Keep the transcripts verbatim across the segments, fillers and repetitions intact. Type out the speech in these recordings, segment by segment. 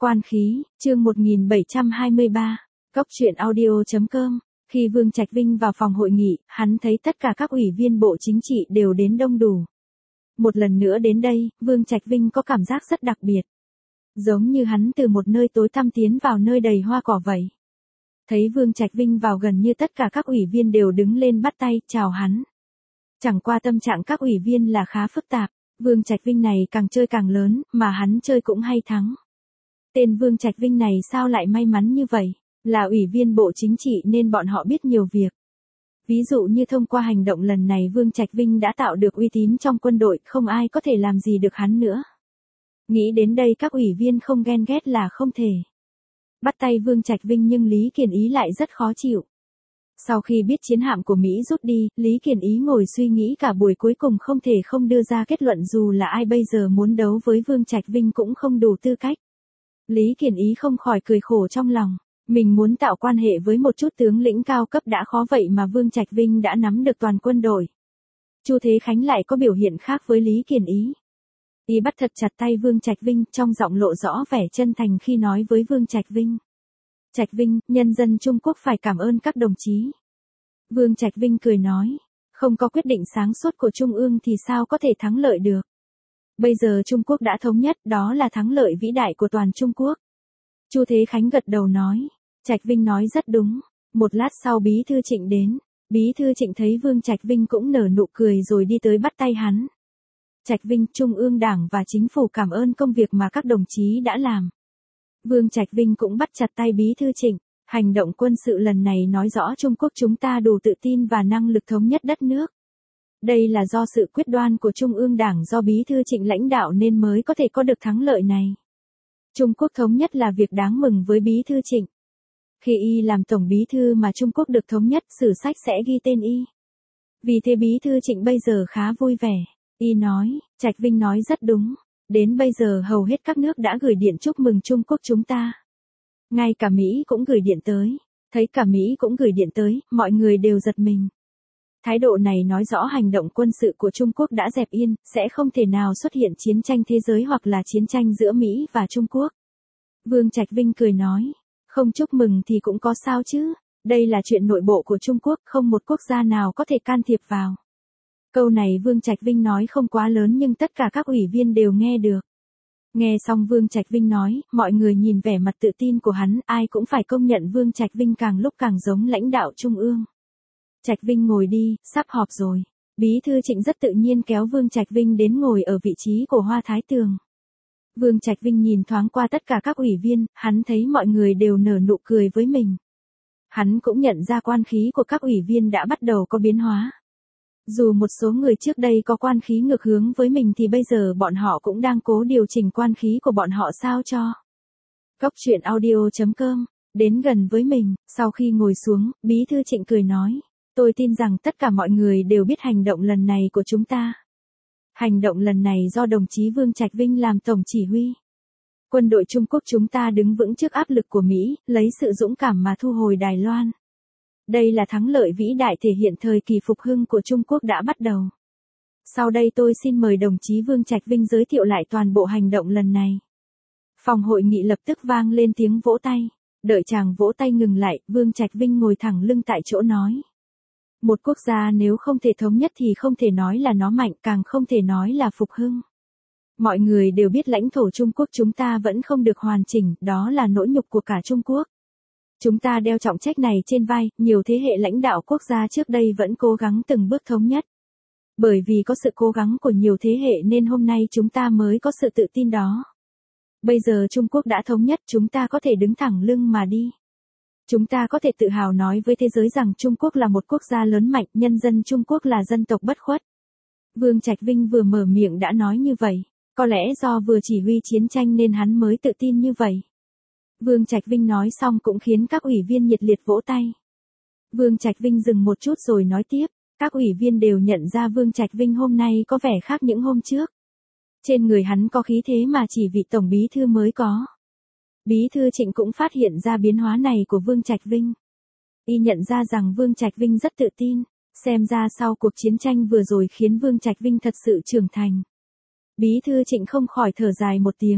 Quan khí, chương một nghìn bảy trăm hai mươi ba, Cốc truyện audio chấm com. Khi Vương Trạch Vinh vào phòng hội nghị, hắn thấy tất cả các ủy viên Bộ Chính trị đều đến đông đủ. Một lần nữa đến đây, Vương Trạch Vinh có cảm giác rất đặc biệt. Giống như hắn từ một nơi tối tăm tiến vào nơi đầy hoa cỏ vậy. Thấy Vương Trạch Vinh vào gần như tất cả các ủy viên đều đứng lên bắt tay, chào hắn. Chẳng qua tâm trạng các ủy viên là khá phức tạp, Vương Trạch Vinh này càng chơi càng lớn, mà hắn chơi cũng hay thắng. Tên Vương Trạch Vinh này sao lại may mắn như vậy, là ủy viên Bộ Chính trị nên bọn họ biết nhiều việc. Ví dụ như thông qua hành động lần này Vương Trạch Vinh đã tạo được uy tín trong quân đội, không ai có thể làm gì được hắn nữa. Nghĩ đến đây các ủy viên không ghen ghét là không thể. Bắt tay Vương Trạch Vinh nhưng Lý Kiền Ý lại rất khó chịu. Sau khi biết chiến hạm của Mỹ rút đi, Lý Kiền Ý ngồi suy nghĩ cả buổi cuối cùng không thể không đưa ra kết luận dù là ai bây giờ muốn đấu với Vương Trạch Vinh cũng không đủ tư cách. Lý Kiền Ý không khỏi cười khổ trong lòng, mình muốn tạo quan hệ với một chút tướng lĩnh cao cấp đã khó vậy mà Vương Trạch Vinh đã nắm được toàn quân đội. Chu Thế Khánh lại có biểu hiện khác với Lý Kiền Ý. Y bắt thật chặt tay Vương Trạch Vinh, trong giọng lộ rõ vẻ chân thành khi nói với Vương Trạch Vinh. Trạch Vinh, nhân dân Trung Quốc phải cảm ơn các đồng chí. Vương Trạch Vinh cười nói, không có quyết định sáng suốt của Trung ương thì sao có thể thắng lợi được. Bây giờ Trung Quốc đã thống nhất, đó là thắng lợi vĩ đại của toàn Trung Quốc. Chu Thế Khánh gật đầu nói, Trạch Vinh nói rất đúng. Một lát sau Bí thư Trịnh đến, Bí thư Trịnh thấy Vương Trạch Vinh cũng nở nụ cười rồi đi tới bắt tay hắn. Trạch Vinh, Trung ương Đảng và Chính phủ cảm ơn công việc mà các đồng chí đã làm. Vương Trạch Vinh cũng bắt chặt tay Bí thư Trịnh, hành động quân sự lần này nói rõ Trung Quốc chúng ta đủ tự tin và năng lực thống nhất đất nước. Đây là do sự quyết đoan của Trung ương Đảng do Bí thư Trịnh lãnh đạo nên mới có thể có được thắng lợi này. Trung Quốc thống nhất là việc đáng mừng với Bí thư Trịnh. Khi y làm Tổng Bí thư mà Trung Quốc được thống nhất, sử sách sẽ ghi tên y. Vì thế Bí thư Trịnh bây giờ khá vui vẻ. Y nói, Trạch Vinh nói rất đúng. Đến bây giờ hầu hết các nước đã gửi điện chúc mừng Trung Quốc chúng ta. Ngay cả Mỹ cũng gửi điện tới. Thấy cả Mỹ cũng gửi điện tới, mọi người đều giật mình. Thái độ này nói rõ hành động quân sự của Trung Quốc đã dẹp yên, sẽ không thể nào xuất hiện chiến tranh thế giới hoặc là chiến tranh giữa Mỹ và Trung Quốc. Vương Trạch Vinh cười nói, không chúc mừng thì cũng có sao chứ, đây là chuyện nội bộ của Trung Quốc, không một quốc gia nào có thể can thiệp vào. Câu này Vương Trạch Vinh nói không quá lớn nhưng tất cả các ủy viên đều nghe được. Nghe xong Vương Trạch Vinh nói, mọi người nhìn vẻ mặt tự tin của hắn, ai cũng phải công nhận Vương Trạch Vinh càng lúc càng giống lãnh đạo Trung ương. Trạch Vinh ngồi đi, sắp họp rồi. Bí thư Trịnh rất tự nhiên kéo Vương Trạch Vinh đến ngồi ở vị trí của Hoa Thái Tường. Vương Trạch Vinh nhìn thoáng qua tất cả các ủy viên, hắn thấy mọi người đều nở nụ cười với mình. Hắn cũng nhận ra quan khí của các ủy viên đã bắt đầu có biến hóa. Dù một số người trước đây có quan khí ngược hướng với mình thì bây giờ bọn họ cũng đang cố điều chỉnh quan khí của bọn họ sao cho. Cốc truyện audio chấm com, đến gần với mình, sau khi ngồi xuống, Bí thư Trịnh cười nói, tôi tin rằng tất cả mọi người đều biết hành động lần này của chúng ta. Hành động lần này do đồng chí Vương Trạch Vinh làm tổng chỉ huy. Quân đội Trung Quốc chúng ta đứng vững trước áp lực của Mỹ, lấy sự dũng cảm mà thu hồi Đài Loan. Đây là thắng lợi vĩ đại thể hiện thời kỳ phục hưng của Trung Quốc đã bắt đầu. Sau đây tôi xin mời đồng chí Vương Trạch Vinh giới thiệu lại toàn bộ hành động lần này. Phòng hội nghị lập tức vang lên tiếng vỗ tay. Đợi chàng vỗ tay ngừng lại, Vương Trạch Vinh ngồi thẳng lưng tại chỗ nói. Một quốc gia nếu không thể thống nhất thì không thể nói là nó mạnh, càng không thể nói là phục hưng. Mọi người đều biết lãnh thổ Trung Quốc chúng ta vẫn không được hoàn chỉnh, đó là nỗi nhục của cả Trung Quốc. Chúng ta đeo trọng trách này trên vai, nhiều thế hệ lãnh đạo quốc gia trước đây vẫn cố gắng từng bước thống nhất. Bởi vì có sự cố gắng của nhiều thế hệ nên hôm nay chúng ta mới có sự tự tin đó. Bây giờ Trung Quốc đã thống nhất, chúng ta có thể đứng thẳng lưng mà đi. Chúng ta có thể tự hào nói với thế giới rằng Trung Quốc là một quốc gia lớn mạnh, nhân dân Trung Quốc là dân tộc bất khuất. Vương Trạch Vinh vừa mở miệng đã nói như vậy, có lẽ do vừa chỉ huy chiến tranh nên hắn mới tự tin như vậy. Vương Trạch Vinh nói xong cũng khiến các ủy viên nhiệt liệt vỗ tay. Vương Trạch Vinh dừng một chút rồi nói tiếp, các ủy viên đều nhận ra Vương Trạch Vinh hôm nay có vẻ khác những hôm trước. Trên người hắn có khí thế mà chỉ vị tổng bí thư mới có. Bí thư Trịnh cũng phát hiện ra biến hóa này của Vương Trạch Vinh. Y nhận ra rằng Vương Trạch Vinh rất tự tin, xem ra sau cuộc chiến tranh vừa rồi khiến Vương Trạch Vinh thật sự trưởng thành. Bí thư Trịnh không khỏi thở dài một tiếng.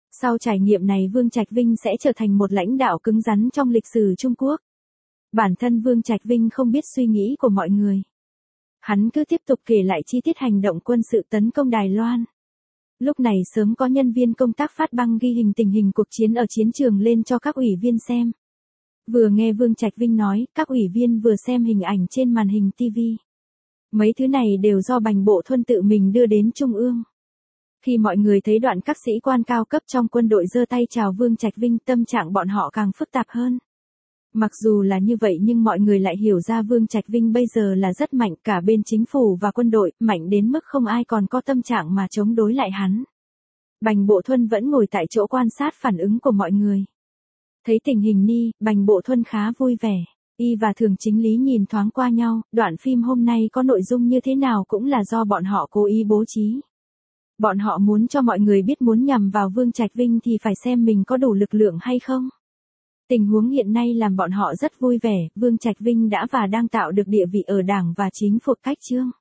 Sau trải nghiệm này Vương Trạch Vinh sẽ trở thành một lãnh đạo cứng rắn trong lịch sử Trung Quốc. Bản thân Vương Trạch Vinh không biết suy nghĩ của mọi người. Hắn cứ tiếp tục kể lại chi tiết hành động quân sự tấn công Đài Loan. Lúc này sớm có nhân viên công tác phát băng ghi hình tình hình cuộc chiến ở chiến trường lên cho các ủy viên xem. Vừa nghe Vương Trạch Vinh nói, các ủy viên vừa xem hình ảnh trên màn hình ti vi. Mấy thứ này đều do Bành Bộ Thuân tự mình đưa đến Trung ương. Khi mọi người thấy đoạn các sĩ quan cao cấp trong quân đội giơ tay chào Vương Trạch Vinh, tâm trạng bọn họ càng phức tạp hơn. Mặc dù là như vậy nhưng mọi người lại hiểu ra Vương Trạch Vinh bây giờ là rất mạnh, cả bên chính phủ và quân đội, mạnh đến mức không ai còn có tâm trạng mà chống đối lại hắn. Bành Bộ Thuân vẫn ngồi tại chỗ quan sát phản ứng của mọi người. Thấy tình hình ni, Bành Bộ Thuân khá vui vẻ. Y và Thường Chính Lý nhìn thoáng qua nhau, đoạn phim hôm nay có nội dung như thế nào cũng là do bọn họ cố ý bố trí. Bọn họ muốn cho mọi người biết muốn nhằm vào Vương Trạch Vinh thì phải xem mình có đủ lực lượng hay không. Tình huống hiện nay làm bọn họ rất vui vẻ, Vương Trạch Vinh đã và đang tạo được địa vị ở Đảng và Chính phủ cách chương.